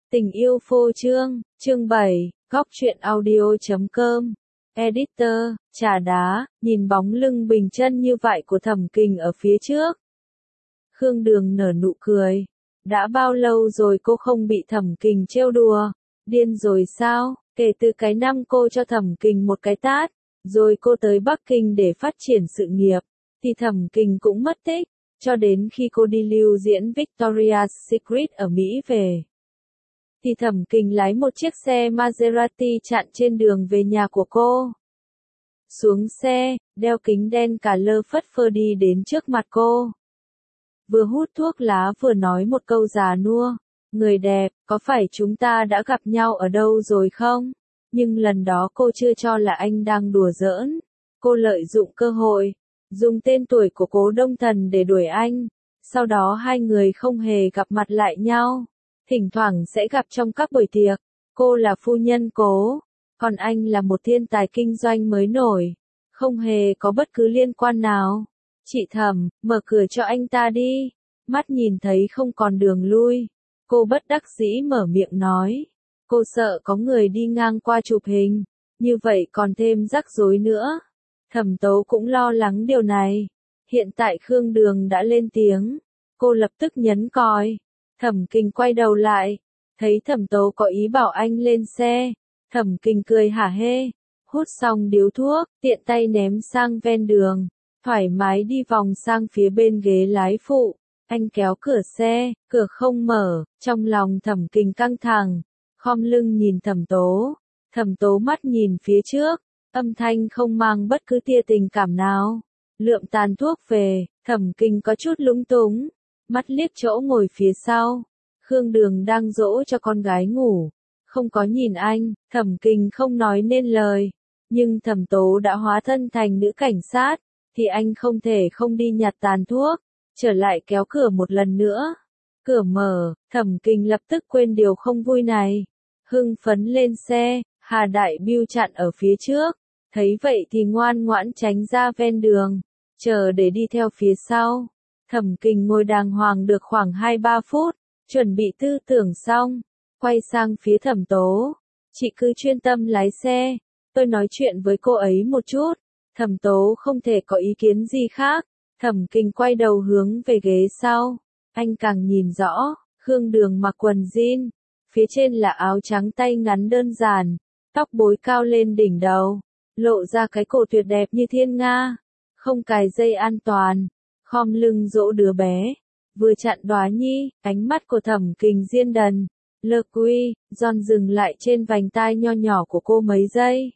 Tình yêu phô trương, chương 7, góc truyện audio.com. Editor, trà đá, nhìn bóng lưng bình chân như vậy của Thẩm Kình ở phía trước. Khương Đường nở nụ cười. Đã bao lâu rồi cô không bị Thẩm Kình trêu đùa? Điên rồi sao? Kể từ cái năm cô cho Thẩm Kình một cái tát, rồi cô tới Bắc Kinh để phát triển sự nghiệp, thì Thẩm Kình cũng mất tích, cho đến khi cô đi lưu diễn Victoria's Secret ở Mỹ về. Thì Thẩm Kình lái một chiếc xe Maserati chặn trên đường về nhà của cô. Xuống xe, đeo kính đen cả lơ phất phơ đi đến trước mặt cô. Vừa hút thuốc lá vừa nói một câu già nua. Người đẹp, có phải chúng ta đã gặp nhau ở đâu rồi không? Nhưng lần đó cô chưa cho là anh đang đùa giỡn. Cô lợi dụng cơ hội, dùng tên tuổi của Cố Đông Thần để đuổi anh. Sau đó hai người không hề gặp mặt lại nhau. Thỉnh thoảng sẽ gặp trong các buổi tiệc. Cô là phu nhân Cố, còn anh là một thiên tài kinh doanh mới nổi. Không hề có bất cứ liên quan nào. Chị Thẩm, mở cửa cho anh ta đi. Mắt nhìn thấy không còn đường lui. Cô bất đắc dĩ mở miệng nói. Cô sợ có người đi ngang qua chụp hình. Như vậy còn thêm rắc rối nữa. Thẩm Tố cũng lo lắng điều này. Hiện tại Khương Đường đã lên tiếng. Cô lập tức nhấn còi. Thẩm Kình quay đầu lại. Thấy Thẩm Tố có ý bảo anh lên xe. Thẩm Kình cười hả hê. Hút xong điếu thuốc, tiện tay ném sang ven đường. Thoải mái đi vòng sang phía bên ghế lái phụ. Anh kéo cửa xe, cửa không mở, trong lòng Thẩm Kình căng thẳng, khom lưng nhìn Thẩm Tố. Thẩm Tố mắt nhìn phía trước, âm thanh không mang bất cứ tia tình cảm nào. Lượm tàn thuốc về, Thẩm Kình có chút lúng túng, mắt liếc chỗ ngồi phía sau. Khương Đường đang dỗ cho con gái ngủ, không có nhìn anh, Thẩm Kình không nói nên lời. Nhưng Thẩm Tố đã hóa thân thành nữ cảnh sát, thì anh không thể không đi nhặt tàn thuốc. Trở lại kéo cửa một lần nữa. Cửa mở, Thẩm Kình lập tức quên điều không vui này. Hưng phấn lên xe, Hà Đại Bưu chặn ở phía trước. Thấy vậy thì ngoan ngoãn tránh ra ven đường, chờ để đi theo phía sau. Thẩm Kình ngồi đàng hoàng được khoảng 2-3 phút, chuẩn bị tư tưởng xong, quay sang phía Thẩm Tố. Chị cứ chuyên tâm lái xe, tôi nói chuyện với cô ấy một chút. Thẩm Tố không thể có ý kiến gì khác. Thẩm Kình quay đầu hướng về ghế sau. Anh càng nhìn rõ, Khương Đường mặc quần jean, phía trên là áo trắng tay ngắn đơn giản, tóc búi cao lên đỉnh đầu, lộ ra cái cổ tuyệt đẹp như thiên nga, không cài dây an toàn, khom lưng dỗ đứa bé, vừa chặn Đóa Nhi, ánh mắt của Thẩm Kình diên đần. Le Quy, John dừng lại trên vành tai nho nhỏ của cô mấy giây.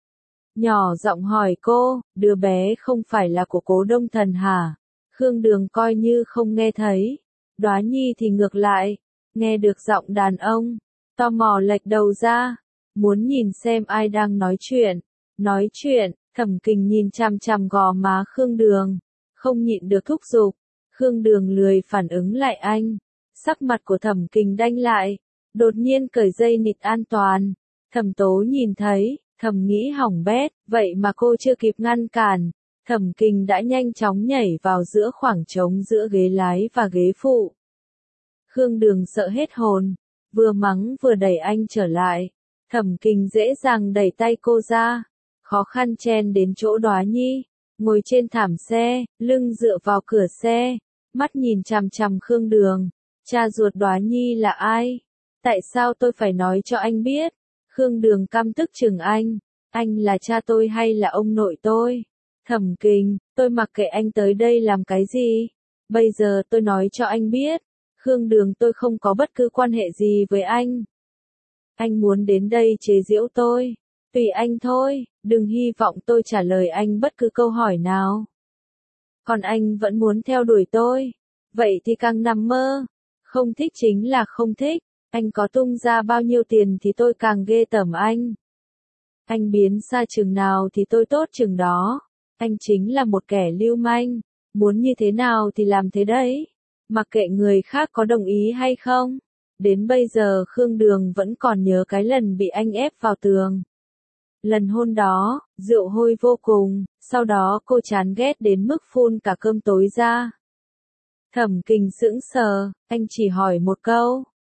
Nhỏ giọng hỏi cô, đứa bé không phải là của Cố Đông Thần hả? Khương Đường coi như không nghe thấy. Đóa Nhi thì ngược lại, nghe được giọng đàn ông, tò mò lệch đầu ra, muốn nhìn xem ai đang nói chuyện. Nói chuyện, Thẩm Kình nhìn chằm chằm gò má Khương Đường, không nhịn được thúc giục. Khương Đường lười phản ứng lại anh. Sắc mặt của Thẩm Kình đanh lại, đột nhiên cởi dây nịt an toàn. Thẩm Tố nhìn thấy, thầm nghĩ hỏng bét, vậy mà cô chưa kịp ngăn cản. Thẩm Kình đã nhanh chóng nhảy vào giữa khoảng trống giữa ghế lái và ghế phụ. Khương Đường sợ hết hồn, vừa mắng vừa đẩy anh trở lại. Thẩm Kình dễ dàng đẩy tay cô ra, khó khăn chen đến chỗ Đóa Nhi, ngồi trên thảm xe, lưng dựa vào cửa xe, mắt nhìn chằm chằm Khương Đường. Cha ruột Đóa Nhi là ai? Tại sao tôi phải nói cho anh biết? Khương Đường căm tức chừng anh là cha tôi hay là ông nội tôi? Thẩm Kình, tôi mặc kệ anh tới đây làm cái gì? Bây giờ tôi nói cho anh biết, Khương Đường tôi không có bất cứ quan hệ gì với anh. Anh muốn đến đây chế giễu tôi, tùy anh thôi, đừng hy vọng tôi trả lời anh bất cứ câu hỏi nào. Còn anh vẫn muốn theo đuổi tôi, vậy thì càng nằm mơ, không thích chính là không thích. Anh có tung ra bao nhiêu tiền thì tôi càng ghê tởm anh. Anh biến xa chừng nào thì tôi tốt chừng đó. Anh chính là một kẻ lưu manh. Muốn như thế nào thì làm thế đấy. Mặc kệ người khác có đồng ý hay không. Đến bây giờ Khương Đường vẫn còn nhớ cái lần bị anh ép vào tường. Lần hôn đó, rượu hôi vô cùng. Sau đó cô chán ghét đến mức phun cả cơm tối ra. Thẩm Kình sững sờ, anh chỉ hỏi một câu.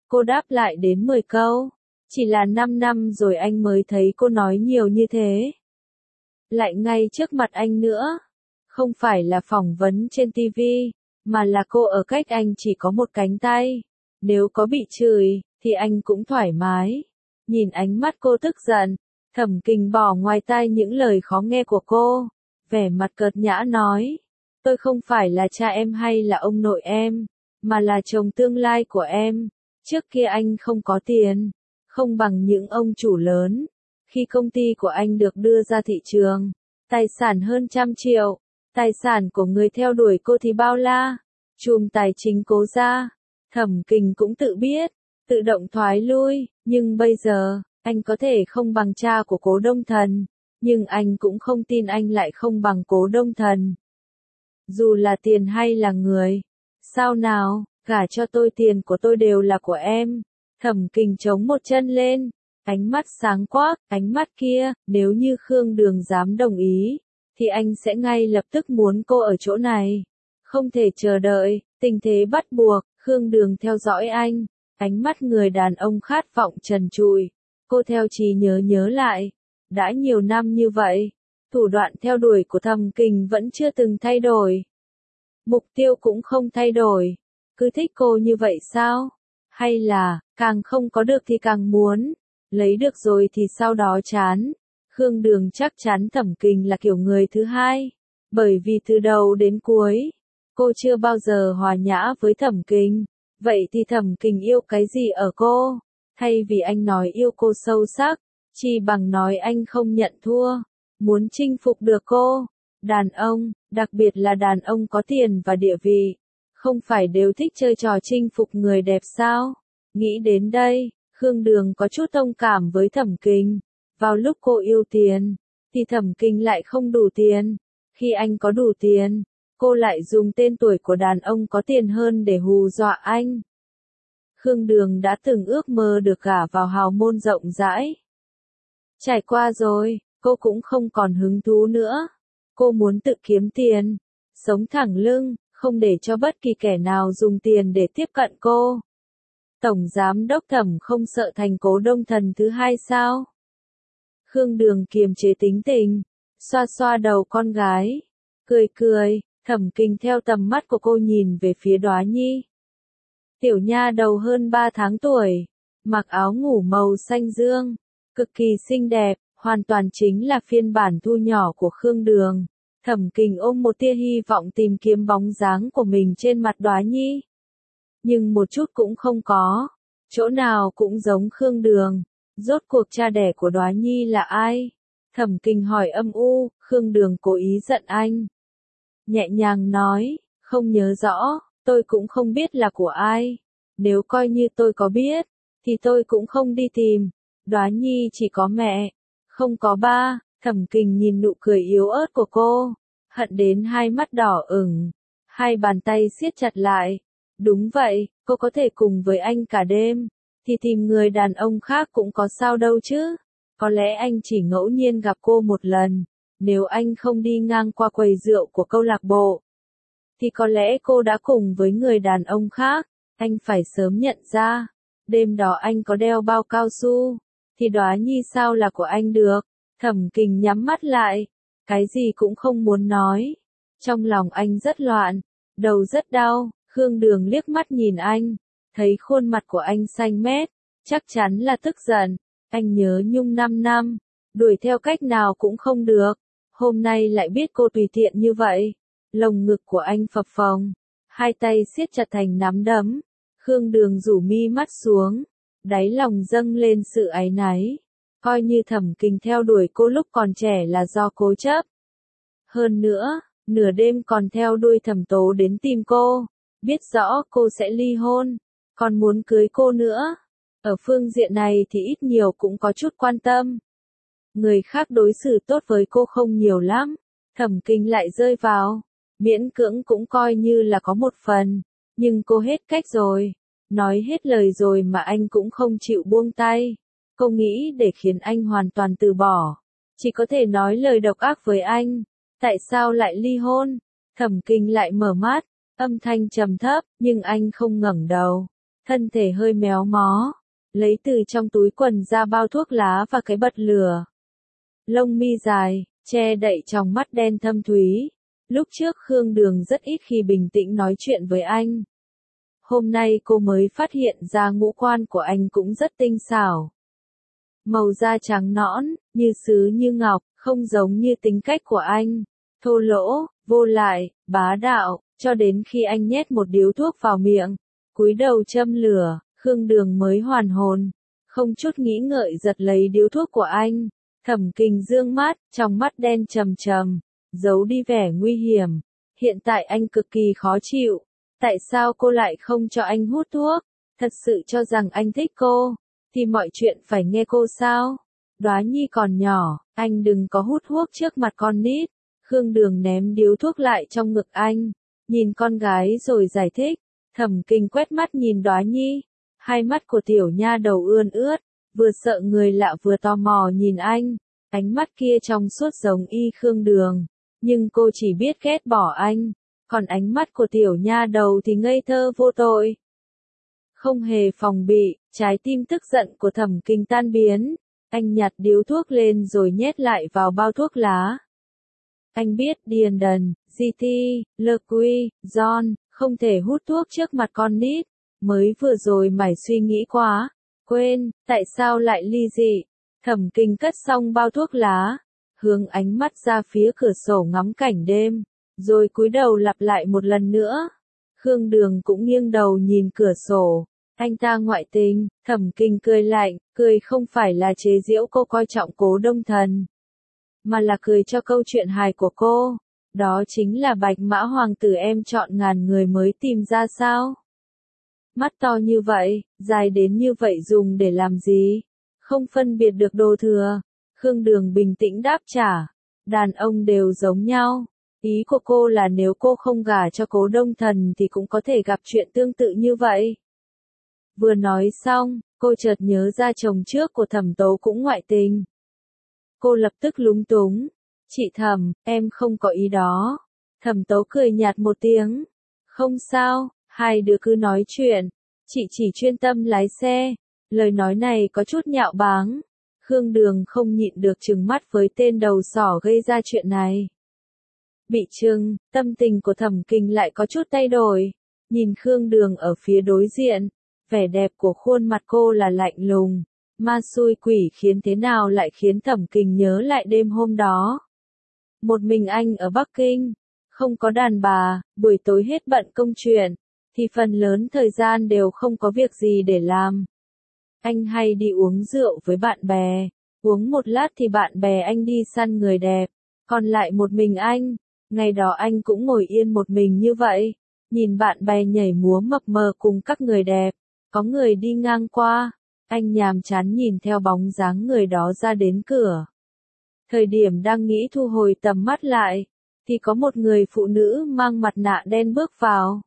Cô đáp lại đến 10 câu. Chỉ là 5 năm rồi anh mới thấy cô nói nhiều như thế. Lại ngay trước mặt anh nữa. Không phải là phỏng vấn trên TV, mà là cô ở cách anh chỉ có một cánh tay. Nếu có bị chửi, thì anh cũng thoải mái. Nhìn ánh mắt cô tức giận, Thẩm Kình bỏ ngoài tai những lời khó nghe của cô. Vẻ mặt cợt nhã nói. Tôi không phải là cha em hay là ông nội em, mà là chồng tương lai của em. Trước kia anh không có tiền, không bằng những ông chủ lớn. Khi công ty của anh được đưa ra thị trường, tài sản hơn 100 triệu, tài sản của người theo đuổi cô thì bao la. Chùm tài chính Cố gia, Thẩm Kình cũng tự biết, tự động thoái lui, nhưng bây giờ, anh có thể không bằng cha của Cố Đông Thần, nhưng anh cũng không tin anh lại không bằng Cố Đông Thần. Dù là tiền hay là người. Sao nào, gả cho tôi, tiền của tôi đều là của em. Thẩm Kình chống một chân lên, ánh mắt sáng quắc, ánh mắt kia, nếu như Khương Đường dám đồng ý, thì anh sẽ ngay lập tức muốn cô ở chỗ này. Không thể chờ đợi, tình thế bắt buộc, Khương Đường theo dõi anh, ánh mắt người đàn ông khát vọng trần trụi. Cô theo trí nhớ lại, đã nhiều năm như vậy, thủ đoạn theo đuổi của Thẩm Kình vẫn chưa từng thay đổi. Mục tiêu cũng không thay đổi, cứ thích cô như vậy sao? Hay là, càng không có được thì càng muốn, lấy được rồi thì sau đó chán. Khương Đường chắc chắn Thẩm Kình là kiểu người thứ hai, bởi vì từ đầu đến cuối, cô chưa bao giờ hòa nhã với Thẩm Kình. Vậy thì Thẩm Kình yêu cái gì ở cô? Thay vì anh nói yêu cô sâu sắc, chỉ bằng nói anh không nhận thua, muốn chinh phục được cô. Đàn ông, đặc biệt là đàn ông có tiền và địa vị, không phải đều thích chơi trò chinh phục người đẹp sao? Nghĩ đến đây, Khương Đường có chút thông cảm với Thẩm Kình. Vào lúc cô yêu tiền, thì Thẩm Kình lại không đủ tiền. Khi anh có đủ tiền, cô lại dùng tên tuổi của đàn ông có tiền hơn để hù dọa anh. Khương Đường đã từng ước mơ được gả vào hào môn rộng rãi. Trải qua rồi, cô cũng không còn hứng thú nữa. Cô muốn tự kiếm tiền, sống thẳng lưng, không để cho bất kỳ kẻ nào dùng tiền để tiếp cận cô. Tổng giám đốc Thẩm không sợ thành Cố Đông Thần thứ hai sao? Khương Đường kiềm chế tính tình, xoa xoa đầu con gái, cười cười. Thẩm Kình theo tầm mắt của cô nhìn về phía Đóa Nhi. Tiểu nha đầu hơn 3 tháng tuổi, mặc áo ngủ màu xanh dương, cực kỳ xinh đẹp, hoàn toàn chính là phiên bản thu nhỏ của Khương Đường. Thẩm Kình ôm một tia hy vọng tìm kiếm bóng dáng của mình trên mặt Đóa Nhi. Nhưng một chút cũng không có, chỗ nào cũng giống Khương Đường. Rốt cuộc cha đẻ của Đóa Nhi là ai? Thẩm Kình hỏi âm u. Khương Đường cố ý giận anh. Nhẹ nhàng nói, không nhớ rõ, tôi cũng không biết là của ai. Nếu coi như tôi có biết, thì tôi cũng không đi tìm. Đóa Nhi chỉ có mẹ, không có ba. Thẩm Kình nhìn nụ cười yếu ớt của cô, hận đến hai mắt đỏ ửng, hai bàn tay siết chặt lại. Đúng vậy, cô có thể cùng với anh cả đêm, thì tìm người đàn ông khác cũng có sao đâu chứ. Có lẽ anh chỉ ngẫu nhiên gặp cô một lần, nếu anh không đi ngang qua quầy rượu của câu lạc bộ, thì có lẽ cô đã cùng với người đàn ông khác. Anh phải sớm nhận ra, đêm đó anh có đeo bao cao su, thì Đóa Nhi sao là của anh được. Thẩm Kình nhắm mắt lại, cái gì cũng không muốn nói. Trong lòng anh rất loạn, đầu rất đau. Khương Đường liếc mắt nhìn anh, thấy khuôn mặt của anh xanh mét, chắc chắn là tức giận. Anh nhớ Nhung 5 năm, đuổi theo cách nào cũng không được. Hôm nay lại biết cô tùy tiện như vậy. Lồng ngực của anh phập phồng, hai tay siết chặt thành nắm đấm. Khương Đường rủ mi mắt xuống, đáy lòng dâng lên sự áy náy. Coi như Thẩm Kình theo đuổi cô lúc còn trẻ là do cố chấp. Hơn nữa, nửa đêm còn theo đuôi Thẩm Tố đến tìm cô, biết rõ cô sẽ ly hôn, còn muốn cưới cô nữa. Ở phương diện này thì ít nhiều cũng có chút quan tâm. Người khác đối xử tốt với cô không nhiều lắm, Thẩm Kình lại rơi vào, miễn cưỡng cũng coi như là có một phần, nhưng cô hết cách rồi, nói hết lời rồi mà anh cũng không chịu buông tay. Cô nghĩ để khiến anh hoàn toàn từ bỏ, chỉ có thể nói lời độc ác với anh. Tại sao lại ly hôn? Thẩm Kình lại mở mắt, âm thanh trầm thấp, nhưng anh không ngẩng đầu. thân thể hơi méo mó, lấy từ trong túi quần ra bao thuốc lá và cái bật lửa. Lông mi dài, che đậy tròng mắt đen thâm thúy. Lúc trước Khương Đường rất ít khi bình tĩnh nói chuyện với anh. Hôm nay cô mới phát hiện ra ngũ quan của anh cũng rất tinh xảo. Màu da trắng nõn, như sứ như ngọc, không giống như tính cách của anh. Thô lỗ, vô lại, bá đạo, cho đến khi anh nhét một điếu thuốc vào miệng, cúi đầu châm lửa, Khương Đường mới hoàn hồn. Không chút nghĩ ngợi giật lấy điếu thuốc của anh. Thẩm Kình dương mắt, trong mắt đen trầm trầm, giấu đi vẻ nguy hiểm. Hiện tại anh cực kỳ khó chịu. Tại sao cô lại không cho anh hút thuốc? Thật sự cho rằng anh thích cô, thì mọi chuyện phải nghe cô sao? Đóa Nhi còn nhỏ, anh đừng có hút thuốc trước mặt con nít. Khương Đường ném điếu thuốc lại trong ngực anh, nhìn con gái rồi giải thích. Thẩm Kình quét mắt nhìn Đóa Nhi, hai mắt của tiểu nha đầu ươn ướt, vừa sợ người lạ vừa tò mò nhìn anh. Ánh mắt kia trong suốt giống y Khương Đường, nhưng cô chỉ biết ghét bỏ anh, còn ánh mắt của tiểu nha đầu thì ngây thơ vô tội. Không hề phòng bị, trái tim tức giận của Thẩm Kình tan biến, anh nhặt điếu thuốc lên rồi nhét lại vào bao thuốc lá. Anh biết Điền Đần, GT, LQ, John, không thể hút thuốc trước mặt con nít, mới vừa rồi mải suy nghĩ quá, quên, tại sao lại ly dị. Thẩm Kình cất xong bao thuốc lá, hướng ánh mắt ra phía cửa sổ ngắm cảnh đêm, rồi cúi đầu lặp lại một lần nữa. Khương Đường cũng nghiêng đầu nhìn cửa sổ, anh ta ngoại tình. Thẩm Kình cười lạnh, cười không phải là chế giễu cô coi trọng Cố Đông Thần, mà là cười cho câu chuyện hài của cô. Đó chính là Bạch Mã Hoàng tử em chọn ngàn người mới tìm ra sao? Mắt to như vậy, dài đến như vậy dùng để làm gì? Không phân biệt được đồ thừa. Khương Đường bình tĩnh đáp trả. Đàn ông đều giống nhau. Ý của cô là nếu cô không gả cho Cố Đông Thần thì cũng có thể gặp chuyện tương tự như vậy. Vừa nói xong, cô chợt nhớ ra chồng trước của Thẩm Tố cũng ngoại tình. Cô lập tức lúng túng. Chị Thẩm, em không có ý đó. Thẩm Tố cười nhạt một tiếng. Không sao, hai đứa cứ nói chuyện. Chị chỉ chuyên tâm lái xe. Lời nói này có chút nhạo báng. Khương Đường không nhịn được trừng mắt với tên đầu sỏ gây ra chuyện này. Bị trừng, tâm tình của Thẩm Kình lại có chút thay đổi. Nhìn Khương Đường ở phía đối diện, vẻ đẹp của khuôn mặt cô là lạnh lùng. Ma xui quỷ khiến thế nào lại khiến Thẩm Kình nhớ lại đêm hôm đó. Một mình anh ở Bắc Kinh, không có đàn bà, buổi tối hết bận công chuyện, thì phần lớn thời gian đều không có việc gì để làm. Anh hay đi uống rượu với bạn bè, uống một lát thì bạn bè anh đi săn người đẹp, còn lại một mình anh. Ngày đó anh cũng ngồi yên một mình như vậy, nhìn bạn bè nhảy múa mập mờ cùng các người đẹp, có người đi ngang qua, anh nhàm chán nhìn theo bóng dáng người đó ra đến cửa. Thời điểm đang nghĩ thu hồi tầm mắt lại, thì có một người phụ nữ mang mặt nạ đen bước vào.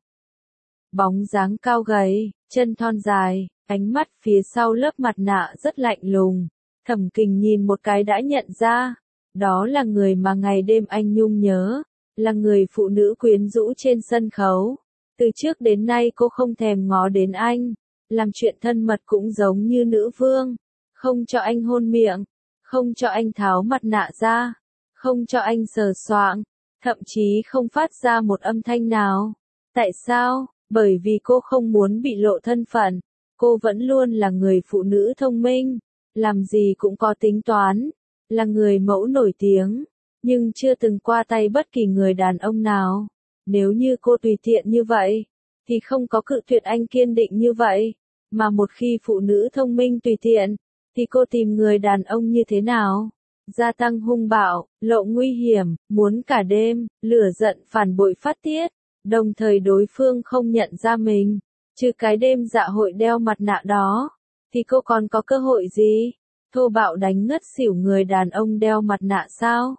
Bóng dáng cao gầy, chân thon dài, ánh mắt phía sau lớp mặt nạ rất lạnh lùng. Thẩm Kình nhìn một cái đã nhận ra, đó là người mà ngày đêm anh nhung nhớ, là người phụ nữ quyến rũ trên sân khấu. Từ trước đến nay cô không thèm ngó đến anh, làm chuyện thân mật cũng giống như nữ vương, không cho anh hôn miệng, không cho anh tháo mặt nạ ra, không cho anh sờ soạng, thậm chí không phát ra một âm thanh nào. Tại sao? Bởi vì cô không muốn bị lộ thân phận, cô vẫn luôn là người phụ nữ thông minh, làm gì cũng có tính toán, là người mẫu nổi tiếng, nhưng chưa từng qua tay bất kỳ người đàn ông nào. Nếu như cô tùy tiện như vậy, thì không có cự tuyệt anh kiên định như vậy, mà một khi phụ nữ thông minh tùy tiện, thì cô tìm người đàn ông như thế nào? Gia tăng hung bạo, lộ nguy hiểm, muốn cả đêm, lửa giận phản bội phát tiết, đồng thời đối phương không nhận ra mình, trừ cái đêm dạ hội đeo mặt nạ đó, thì cô còn có cơ hội gì? Thô bạo đánh ngất xỉu người đàn ông đeo mặt nạ sao?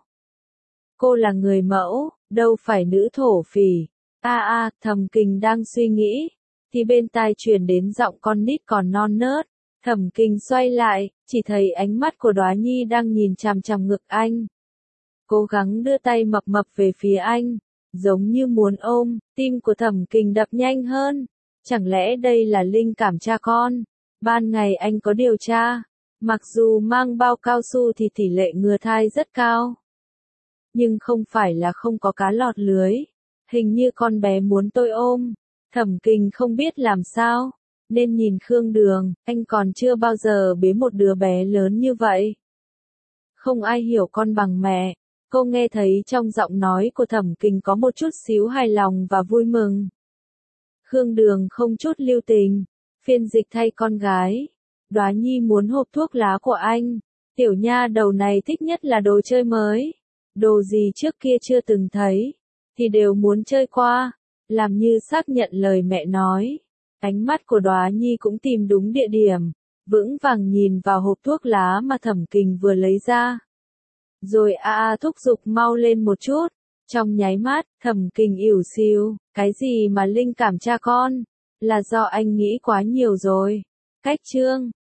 Cô là người mẫu, đâu phải nữ thổ phỉ. Thẩm Kình đang suy nghĩ, thì bên tai truyền đến giọng con nít còn non nớt. Thẩm Kình xoay lại, chỉ thấy ánh mắt của Đóa Nhi đang nhìn chằm chằm ngực anh. Cố gắng đưa tay mập mập về phía anh, giống như muốn ôm. Tim của Thẩm Kình đập nhanh hơn. Chẳng lẽ đây là linh cảm cha con? Ban ngày anh có điều tra. Mặc dù mang bao cao su thì tỷ lệ ngừa thai rất cao. Nhưng không phải là không có cá lọt lưới. Hình như con bé muốn tôi ôm. Thẩm Kình không biết làm sao. Nên nhìn Khương Đường, anh còn chưa bao giờ bế một đứa bé lớn như vậy. Không ai hiểu con bằng mẹ. Cô nghe thấy trong giọng nói của Thẩm Kình có một chút xíu hài lòng và vui mừng. Khương Đường không chút lưu tình. Phiên dịch thay con gái. Đóa Nhi muốn hộp thuốc lá của anh. Tiểu nha đầu này thích nhất là đồ chơi mới. Đồ gì trước kia chưa từng thấy. Thì đều muốn chơi qua. Làm như xác nhận lời mẹ nói. Ánh mắt của Đóa Nhi cũng tìm đúng địa điểm. Vững vàng nhìn vào hộp thuốc lá mà Thẩm Kình vừa lấy ra. Rồi thúc giục mau lên một chút. Trong nháy mắt, Thẩm Kình ỉu xìu. Cái gì mà linh cảm cha con? Là do anh nghĩ quá nhiều rồi. Cách chương